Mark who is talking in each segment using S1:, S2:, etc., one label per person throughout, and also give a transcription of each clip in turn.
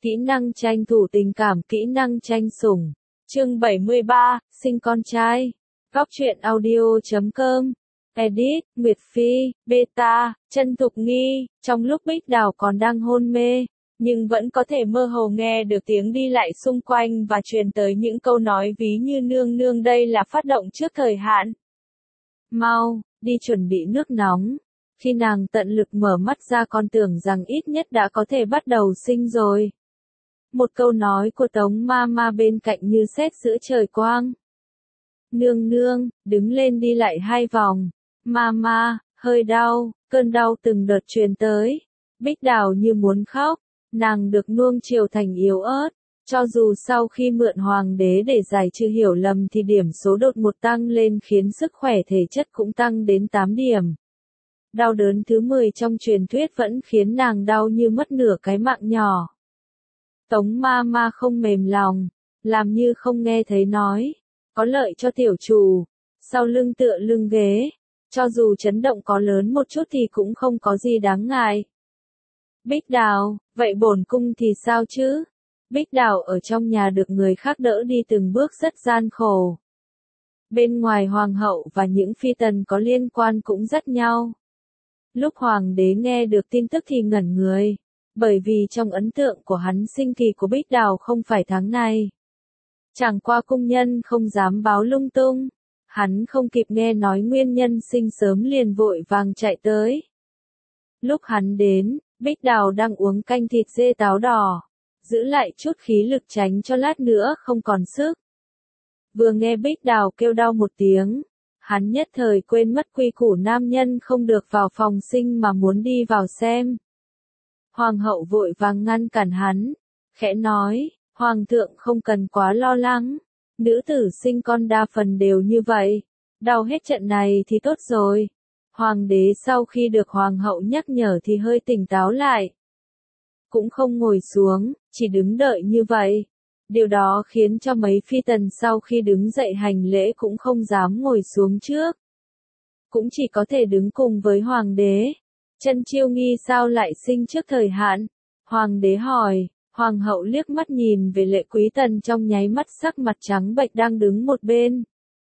S1: Kỹ năng tranh thủ tình cảm, kỹ năng tranh sủng. Chương 73, sinh con trai. Góc truyện audio.com. Edit, Nguyệt Phi, Beta, Chân Thục Nghi. Trong lúc Bích Đào còn đang hôn mê, nhưng vẫn có thể mơ hồ nghe được tiếng đi lại xung quanh và truyền tới những câu nói ví như nương nương đây là phát động trước thời hạn. Mau, đi chuẩn bị nước nóng. Khi nàng tận lực mở mắt ra còn tưởng rằng ít nhất đã có thể bắt đầu sinh rồi. Một câu nói của Tống Mama bên cạnh như sét giữa trời quang. Nương nương, đứng lên đi lại 2 vòng. Mama, hơi đau, cơn đau từng đợt truyền tới. Bích Đào như muốn khóc, nàng được nuông chiều thành yếu ớt. Cho dù sau khi mượn hoàng đế để giải trừ hiểu lầm thì điểm số đột ngột tăng lên khiến sức khỏe thể chất cũng tăng đến 8 điểm. Đau đớn thứ 10 trong truyền thuyết vẫn khiến nàng đau như mất nửa cái mạng nhỏ. Tống Mama không mềm lòng, làm như không nghe thấy nói, có lợi cho tiểu chủ, sau lưng tựa lưng ghế, cho dù chấn động có lớn một chút thì cũng không có gì đáng ngại. Bích Đào, vậy bổn cung thì sao chứ? Bích Đào ở trong nhà được người khác đỡ đi từng bước rất gian khổ. Bên ngoài hoàng hậu và những phi tần có liên quan cũng dắt nhau. Lúc hoàng đế nghe được tin tức thì ngẩn người, bởi vì trong ấn tượng của hắn sinh kỳ của Bích Đào không phải tháng này. Chẳng qua cung nhân không dám báo lung tung, hắn không kịp nghe nói nguyên nhân sinh sớm liền vội vàng chạy tới. Lúc hắn đến, Bích Đào đang uống canh thịt dê táo đỏ, giữ lại chút khí lực tránh cho lát nữa không còn sức. Vừa nghe Bích Đào kêu đau một tiếng, hắn nhất thời quên mất quy củ nam nhân không được vào phòng sinh mà muốn đi vào xem. Hoàng hậu vội vàng ngăn cản hắn, khẽ nói, Hoàng thượng không cần quá lo lắng, nữ tử sinh con đa phần đều như vậy, đau hết trận này thì tốt rồi. Hoàng đế sau khi được hoàng hậu nhắc nhở thì hơi tỉnh táo lại. Cũng không ngồi xuống, chỉ đứng đợi như vậy. Điều đó khiến cho mấy phi tần sau khi đứng dậy hành lễ cũng không dám ngồi xuống trước. Cũng chỉ có thể đứng cùng với hoàng đế. Chân Chiêu Nghi sao lại sinh trước thời hạn? Hoàng đế hỏi, hoàng hậu liếc mắt nhìn về Lệ Quý Tần trong nháy mắt sắc mặt trắng bệch đang đứng một bên.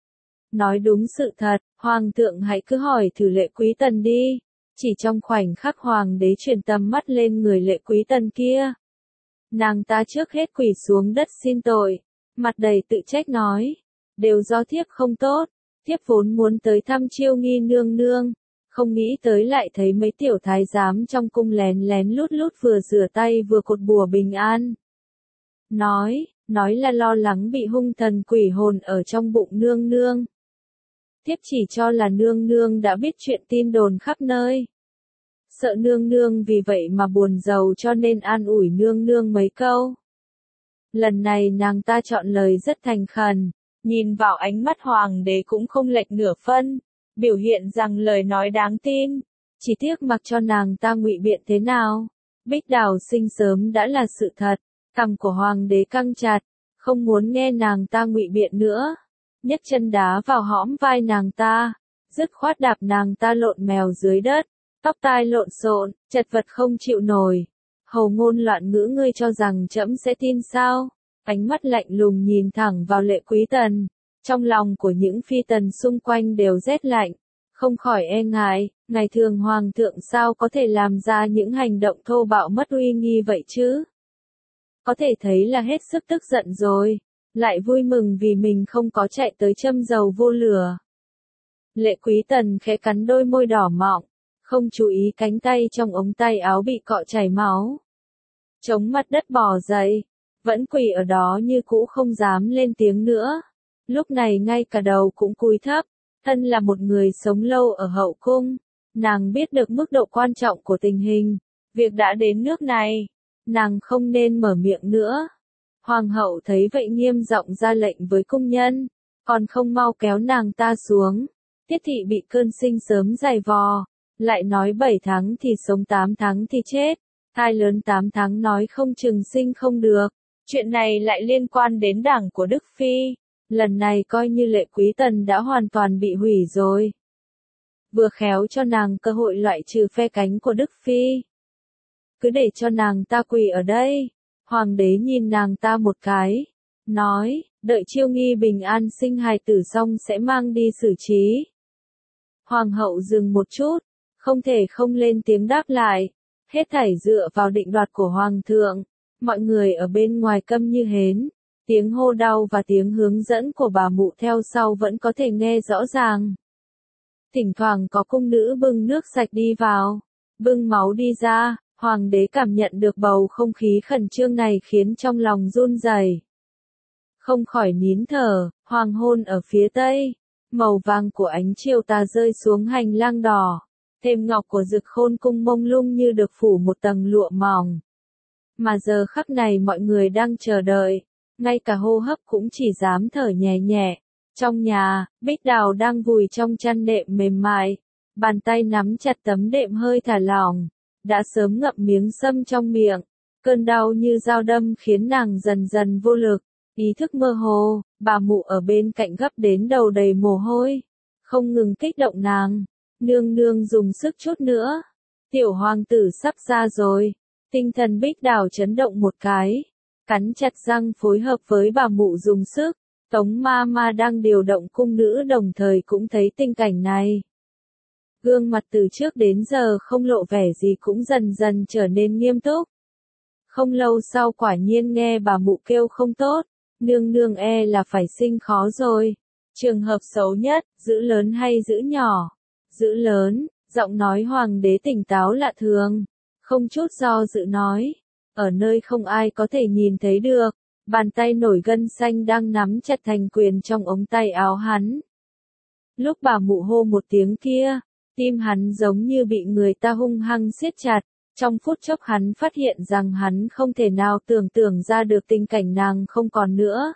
S1: Nói đúng sự thật, hoàng thượng hãy cứ hỏi thử Lệ Quý Tần đi. Chỉ trong khoảnh khắc hoàng đế chuyển tầm mắt lên người Lệ Quý Tần kia. Nàng ta trước hết quỳ xuống đất xin tội, mặt đầy tự trách nói, đều do thiếp không tốt, thiếp vốn muốn tới thăm Chiêu Nghi nương nương, không nghĩ tới lại thấy mấy tiểu thái giám trong cung lén lén lút lút vừa rửa tay vừa cột bùa bình an. Nói là lo lắng bị hung thần quỷ hồn ở trong bụng nương nương. Thiếp chỉ cho là nương nương đã biết chuyện tin đồn khắp nơi. Sợ nương nương vì vậy mà buồn rầu cho nên an ủi nương nương mấy câu. Lần này nàng ta chọn lời rất thành khẩn, nhìn vào ánh mắt hoàng đế cũng không lệch nửa phân, biểu hiện rằng lời nói đáng tin, chỉ tiếc mặc cho nàng ta ngụy biện thế nào. Bích Đào sinh sớm đã là sự thật, cằm của hoàng đế căng chặt, không muốn nghe nàng ta ngụy biện nữa, nhấc chân đá vào hõm vai nàng ta, dứt khoát đạp nàng ta lộn mèo dưới đất. Tóc tai lộn xộn, chật vật không chịu nổi. Hầu ngôn loạn ngữ ngươi cho rằng trẫm sẽ tin sao? Ánh mắt lạnh lùng nhìn thẳng vào Lệ Quý Tần. Trong lòng của những phi tần xung quanh đều rét lạnh. Không khỏi e ngại, ngày thường hoàng thượng sao có thể làm ra những hành động thô bạo mất uy nghi vậy chứ? Có thể thấy là hết sức tức giận rồi. Lại vui mừng vì mình không có chạy tới châm dầu vô lửa. Lệ Quý Tần khẽ cắn đôi môi đỏ mọng. Không chú ý cánh tay trong ống tay áo bị cọ chảy máu. Chống mặt đất bò dậy, vẫn quỳ ở đó như cũ không dám lên tiếng nữa. Lúc này ngay cả đầu cũng cúi thấp, thân là một người sống lâu ở hậu cung. Nàng biết được mức độ quan trọng của tình hình, việc đã đến nước này, nàng không nên mở miệng nữa. Hoàng hậu thấy vậy nghiêm giọng ra lệnh với cung nhân, còn không mau kéo nàng ta xuống. Tiết thị bị cơn sinh sớm dày vò. Lại nói 7 tháng thì sống 8 tháng thì chết, thai lớn 8 tháng nói không chừng sinh không được. Chuyện này lại liên quan đến đảng của Đức Phi, lần này coi như Lệ Quý Tần đã hoàn toàn bị hủy rồi. Vừa khéo cho nàng cơ hội loại trừ phe cánh của Đức Phi. Cứ để cho nàng ta quỳ ở đây, Hoàng đế nhìn nàng ta một cái, nói, đợi Chiêu Nghi bình an sinh hài tử xong sẽ mang đi xử trí. Hoàng hậu dừng một chút, không thể không lên tiếng đáp lại, hết thảy dựa vào định đoạt của Hoàng thượng, mọi người ở bên ngoài câm như hến, tiếng hô đau và tiếng hướng dẫn của bà mụ theo sau vẫn có thể nghe rõ ràng. Thỉnh thoảng có cung nữ bưng nước sạch đi vào, bưng máu đi ra, Hoàng đế cảm nhận được bầu không khí khẩn trương này khiến trong lòng run rẩy. Không khỏi nín thở, hoàng hôn ở phía tây, màu vàng của ánh chiều tà rơi xuống hành lang đỏ, thềm ngọc của Dực Khôn cung mông lung như được phủ một tầng lụa mỏng. Mà giờ khắc này mọi người đang chờ đợi, ngay cả hô hấp cũng chỉ dám thở nhẹ nhẹ. Trong nhà, Bích Đào đang vùi trong chăn đệm mềm mại, bàn tay nắm chặt tấm đệm hơi thả lỏng, đã sớm ngậm miếng sâm trong miệng, cơn đau như dao đâm khiến nàng dần dần vô lực, ý thức mơ hồ, bà mụ ở bên cạnh gấp đến đầu đầy mồ hôi, không ngừng kích động nàng, nương nương dùng sức chút nữa, tiểu hoàng tử sắp ra rồi, tinh thần Bích Đào chấn động một cái, cắn chặt răng phối hợp với bà mụ dùng sức. Tống ma ma đang điều động cung nữ đồng thời cũng thấy tình cảnh này. Gương mặt từ trước đến giờ không lộ vẻ gì cũng dần dần trở nên nghiêm túc. Không lâu sau quả nhiên nghe bà mụ kêu không tốt, nương nương e là phải sinh khó rồi. Trường hợp xấu nhất, giữ lớn hay giữ nhỏ? Giữ lớn, giọng nói hoàng đế tỉnh táo lạ thường, không chút do dự nói, ở nơi không ai có thể nhìn thấy được. Bàn tay nổi gân xanh đang nắm chặt thành quyền trong ống tay áo hắn. Lúc bà mụ hô một tiếng kia, tim hắn giống như bị người ta hung hăng siết chặt. Trong phút chốc hắn phát hiện rằng hắn không thể nào tưởng tượng ra được tình cảnh nàng không còn nữa.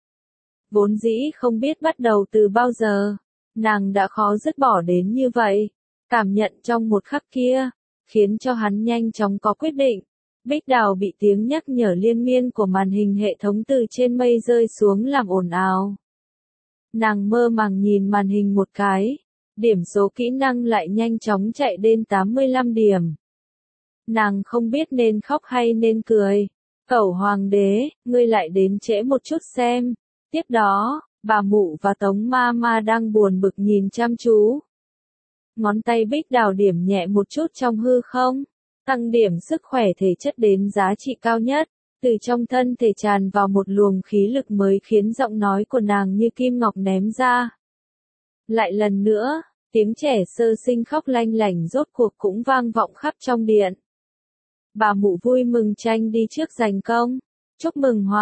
S1: Vốn dĩ không biết bắt đầu từ bao giờ, nàng đã khó dứt bỏ đến như vậy. Cảm nhận trong một khắc kia, khiến cho hắn nhanh chóng có quyết định. Bích Đào bị tiếng nhắc nhở liên miên của màn hình hệ thống từ trên mây rơi xuống làm ồn ào. Nàng mơ màng nhìn màn hình một cái, điểm số kỹ năng lại nhanh chóng chạy đến 85 điểm. Nàng không biết nên khóc hay nên cười. Cẩu hoàng đế, ngươi lại đến trễ một chút xem. Tiếp đó, bà mụ và Tống ma ma đang buồn bực nhìn chăm chú. Ngón tay Bích Đào điểm nhẹ một chút trong hư không. Tăng điểm sức khỏe thể chất đến giá trị cao nhất, từ trong thân thể tràn vào một luồng khí lực mới khiến giọng nói của nàng như kim ngọc ném ra. Lại lần nữa, tiếng trẻ sơ sinh khóc lanh lảnh rốt cuộc cũng vang vọng khắp trong điện. Bà mụ vui mừng tranh đi trước giành công. Chúc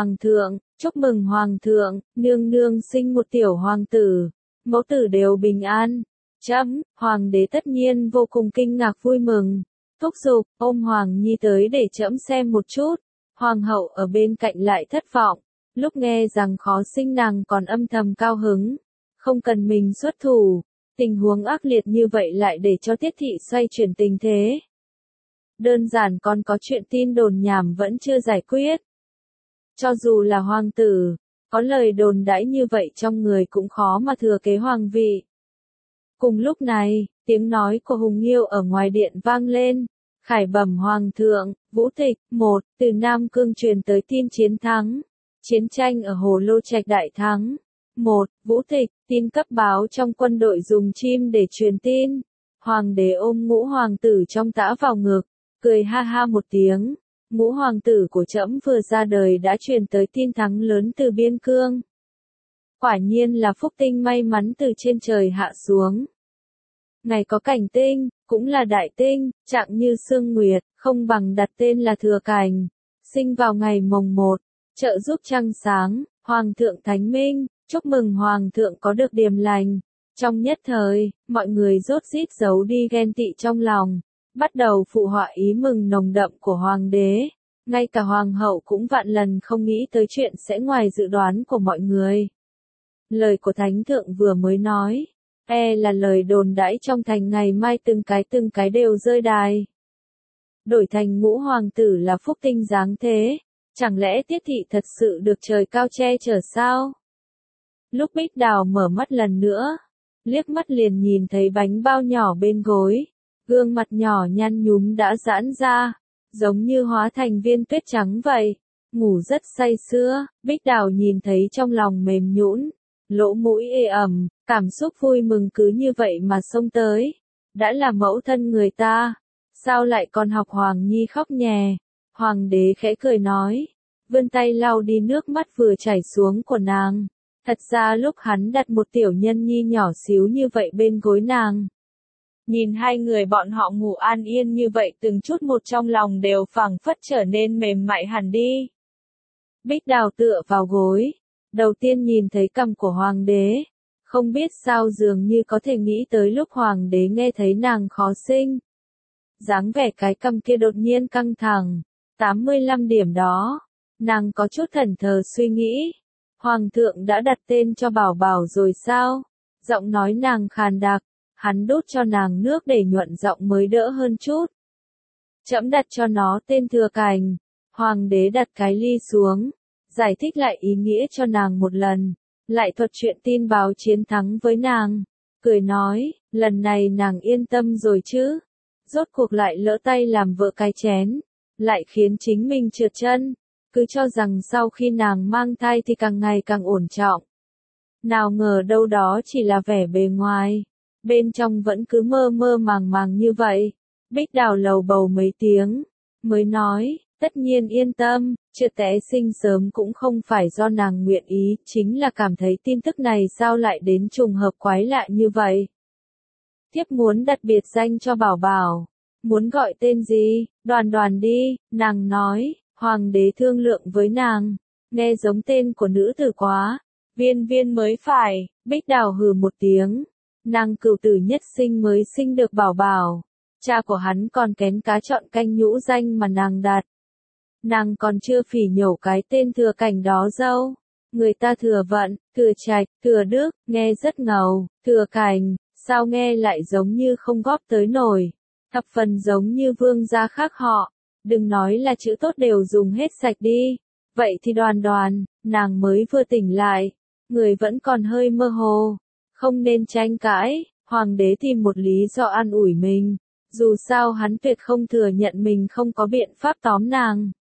S1: mừng hoàng thượng, nương nương sinh một tiểu hoàng tử, mẫu tử đều bình an. Hoàng đế tất nhiên vô cùng kinh ngạc vui mừng. Thúc giục, ôm Hoàng Nhi tới để trẫm xem một chút. Hoàng hậu ở bên cạnh lại thất vọng, lúc nghe rằng khó sinh nàng còn âm thầm cao hứng. Không cần mình xuất thủ, tình huống ác liệt như vậy lại để cho Tiết thị xoay chuyển tình thế. Đơn giản còn có chuyện tin đồn nhảm vẫn chưa giải quyết. Cho dù là hoàng tử, có lời đồn đãi như vậy trong người cũng khó mà thừa kế hoàng vị. Cùng lúc này, tiếng nói của Hùng Nghiêu ở ngoài điện vang lên. Khải bẩm hoàng thượng, Vũ Tịch, từ Nam Cương truyền tới tin chiến thắng. Chiến tranh ở Hồ Lô Trạch đại thắng. Vũ Tịch, tin cấp báo trong quân đội dùng chim để truyền tin. Hoàng đế ôm Ngũ hoàng tử trong tã vào ngực, cười ha ha một tiếng. Ngũ hoàng tử của trẫm vừa ra đời đã truyền tới tin thắng lớn từ biên cương. Quả nhiên là phúc tinh may mắn từ trên trời hạ xuống. Ngày có cảnh tinh, cũng là đại tinh, trạng như sương nguyệt, không bằng đặt tên là thừa cảnh. Sinh vào ngày mồng 1, trợ giúp trăng sáng, hoàng thượng thánh minh, chúc mừng hoàng thượng có được điềm lành. Trong nhất thời, mọi người rốt rít giấu đi ghen tị trong lòng, bắt đầu phụ họa ý mừng nồng đậm của hoàng đế. Ngay cả hoàng hậu cũng vạn lần không nghĩ tới chuyện sẽ ngoài dự đoán của mọi người. Lời của thánh thượng vừa mới nói, là lời đồn đãi trong thành ngày mai từng cái đều rơi đài. Đổi thành Ngũ hoàng tử là phúc tinh giáng thế, chẳng lẽ Tiết thị thật sự được trời cao che chở sao? Lúc Bích Đào mở mắt lần nữa, liếc mắt liền nhìn thấy bánh bao nhỏ bên gối, gương mặt nhỏ nhăn nhúm đã giãn ra, giống như hóa thành viên tuyết trắng vậy. ngủ rất say sưa, Bích Đào nhìn thấy trong lòng mềm nhũn, lỗ mũi ê ẩm, cảm xúc vui mừng cứ như vậy mà xông tới. Đã là mẫu thân người ta, sao lại còn học Hoàng Nhi khóc nhè. Hoàng đế khẽ cười nói, vươn tay lau đi nước mắt vừa chảy xuống của nàng. Thật ra lúc hắn đặt một tiểu nhân nhi nhỏ xíu như vậy bên gối nàng. Nhìn hai người bọn họ ngủ an yên như vậy từng chút một trong lòng đều phảng phất trở nên mềm mại hẳn đi. Bích Đào tựa vào gối, đầu tiên nhìn thấy cằm của Hoàng đế. Không biết sao dường như có thể nghĩ tới lúc Hoàng đế nghe thấy nàng khó sinh. Dáng vẻ cái cằm kia đột nhiên căng thẳng, 85 điểm đó. Nàng có chút thẫn thờ suy nghĩ. Hoàng thượng đã đặt tên cho Bảo Bảo rồi sao? Giọng nói nàng khàn đặc, hắn đút cho nàng nước để nhuận giọng mới đỡ hơn chút. Trẫm đặt cho nó tên Thừa Cảnh. Hoàng đế đặt cái ly xuống, giải thích lại ý nghĩa cho nàng một lần, lại thuật chuyện tin báo chiến thắng với nàng, cười nói, lần này nàng yên tâm rồi chứ? Rốt cuộc lại lỡ tay làm vợ cái chén, lại khiến chính mình trượt chân. Cứ cho rằng sau khi nàng mang thai thì càng ngày càng ổn trọng. Nào ngờ đâu đó chỉ là vẻ bề ngoài, bên trong vẫn cứ mơ mơ màng màng như vậy. Bích Đào lầu bầu mấy tiếng, mới nói, tất nhiên yên tâm, trượt té sinh sớm cũng không phải do nàng nguyện ý, chính là cảm thấy tin tức này sao lại đến trùng hợp quái lạ như vậy. Thiếp muốn đặt biệt danh cho Bảo Bảo, muốn gọi tên gì, Đoàn Đoàn đi, nàng nói. Hoàng đế thương lượng với nàng, nghe giống tên của nữ tử quá, Viên Viên mới phải. Bích Đào hừ một tiếng, nàng cửu tử nhất sinh mới sinh được Bảo Bảo, cha của hắn còn kén cá chọn canh nhũ danh mà nàng đặt. Nàng còn chưa phỉ nhổ cái tên Thừa Cảnh đó dâu, người ta Thừa Vận, Thừa Trạch, Thừa Đức, nghe rất ngầu, Thừa Cảnh, sao nghe lại giống như không góp tới nổi, thập phần giống như vương gia khác họ. Đừng nói là chữ tốt đều dùng hết sạch đi. Vậy thì Đoàn Đoàn, nàng mới vừa tỉnh lại, người vẫn còn hơi mơ hồ. Không nên tranh cãi, Hoàng đế tìm một lý do an ủi mình. Dù sao hắn tuyệt không thừa nhận mình không có biện pháp tóm nàng.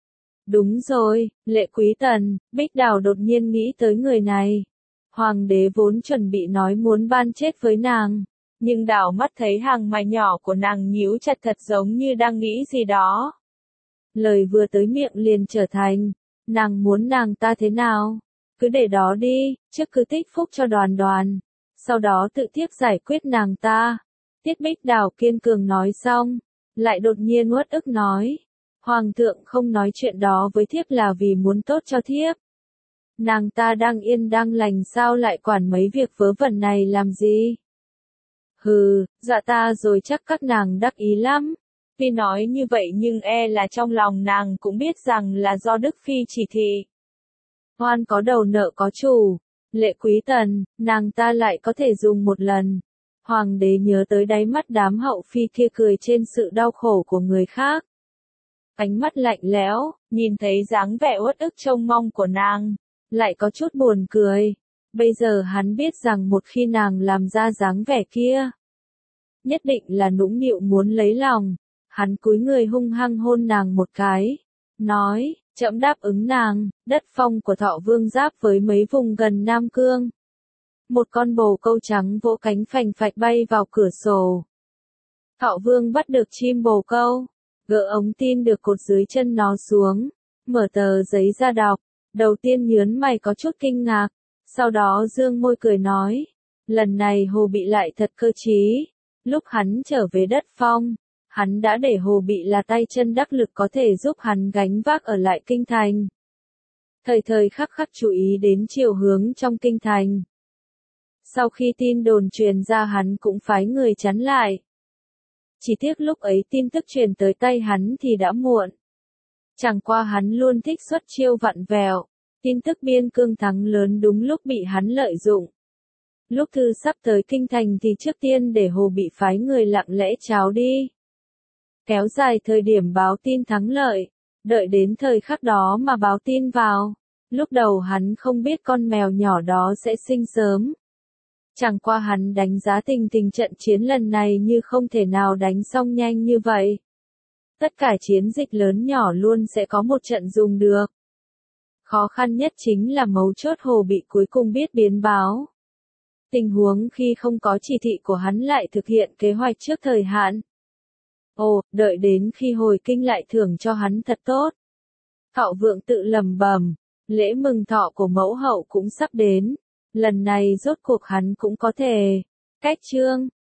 S1: Đúng rồi, Lệ Quý Tần, Bích Đào đột nhiên nghĩ tới người này. Hoàng đế vốn chuẩn bị nói muốn ban chết với nàng. Nhưng đảo mắt thấy hàng mày nhỏ của nàng nhíu chặt thật giống như đang nghĩ gì đó. Lời vừa tới miệng liền trở thành, nàng muốn nàng ta thế nào? Cứ để đó đi, trước cứ tích phúc cho Đoàn Đoàn, sau đó tự tiếp giải quyết nàng ta. Tiết Bích Đào kiên cường nói xong, lại đột nhiên uất ức nói, Hoàng thượng không nói chuyện đó với thiếp là vì muốn tốt cho thiếp. Nàng ta đang yên đang lành sao lại quản mấy việc vớ vẩn này làm gì? Hừ, dạ ta rồi chắc các nàng đắc ý lắm. Tuy nói như vậy nhưng e là trong lòng nàng cũng biết rằng là do Đức Phi chỉ thị. Hoan có đầu nợ có chủ, Lệ Quý Tần, nàng ta lại có thể dùng một lần. Hoàng đế nhớ tới đáy mắt đám hậu phi kia cười trên sự đau khổ của người khác. Ánh mắt lạnh lẽo, nhìn thấy dáng vẻ uất ức trông mong của nàng, lại có chút buồn cười. Bây giờ hắn biết rằng một khi nàng làm ra dáng vẻ kia, nhất định là nũng nịu muốn lấy lòng. Hắn cúi người hung hăng hôn nàng một cái, nói, trẫm đáp ứng nàng, đất phong của Thọ Vương giáp với mấy vùng gần Nam Cương. Một con bồ câu trắng vỗ cánh phành phạch bay vào cửa sổ. Thọ Vương bắt được chim bồ câu, gỡ ống tin được cột dưới chân nó xuống, mở tờ giấy ra đọc, đầu tiên nhớn mày có chút kinh ngạc, sau đó dương môi cười nói, lần này Hồ Bị lại thật cơ trí. Lúc hắn trở về đất phong, hắn đã để Hồ Bị là tay chân đắc lực có thể giúp hắn gánh vác ở lại kinh thành. Thời thời khắc khắc chú ý đến chiều hướng trong kinh thành. Sau khi tin đồn truyền ra hắn cũng phái người chắn lại. Chỉ tiếc lúc ấy tin tức truyền tới tay hắn thì đã muộn. Chẳng qua hắn luôn thích xuất chiêu vặn vẹo, tin tức biên cương thắng lớn đúng lúc bị hắn lợi dụng. Lúc thư sắp tới kinh thành thì trước tiên để Hồ Bị phái người lặng lẽ tráo đi. Kéo dài thời điểm báo tin thắng lợi, đợi đến thời khắc đó mà báo tin vào. Lúc đầu hắn không biết con mèo nhỏ đó sẽ sinh sớm. Chẳng qua hắn đánh giá tình trận chiến lần này như không thể nào đánh xong nhanh như vậy. Tất cả chiến dịch lớn nhỏ luôn sẽ có một trận dùng được. Khó khăn nhất chính là mấu chốt Hồ Bị cuối cùng biết biến báo. Tình huống khi không có chỉ thị của hắn lại thực hiện kế hoạch trước thời hạn. Ồ, đợi đến khi hồi kinh lại thưởng cho hắn thật tốt. Thọ Vượng tự lầm bầm, lễ mừng thọ của mẫu hậu cũng sắp đến. Lần này rốt cuộc hắn cũng có thể cách chương.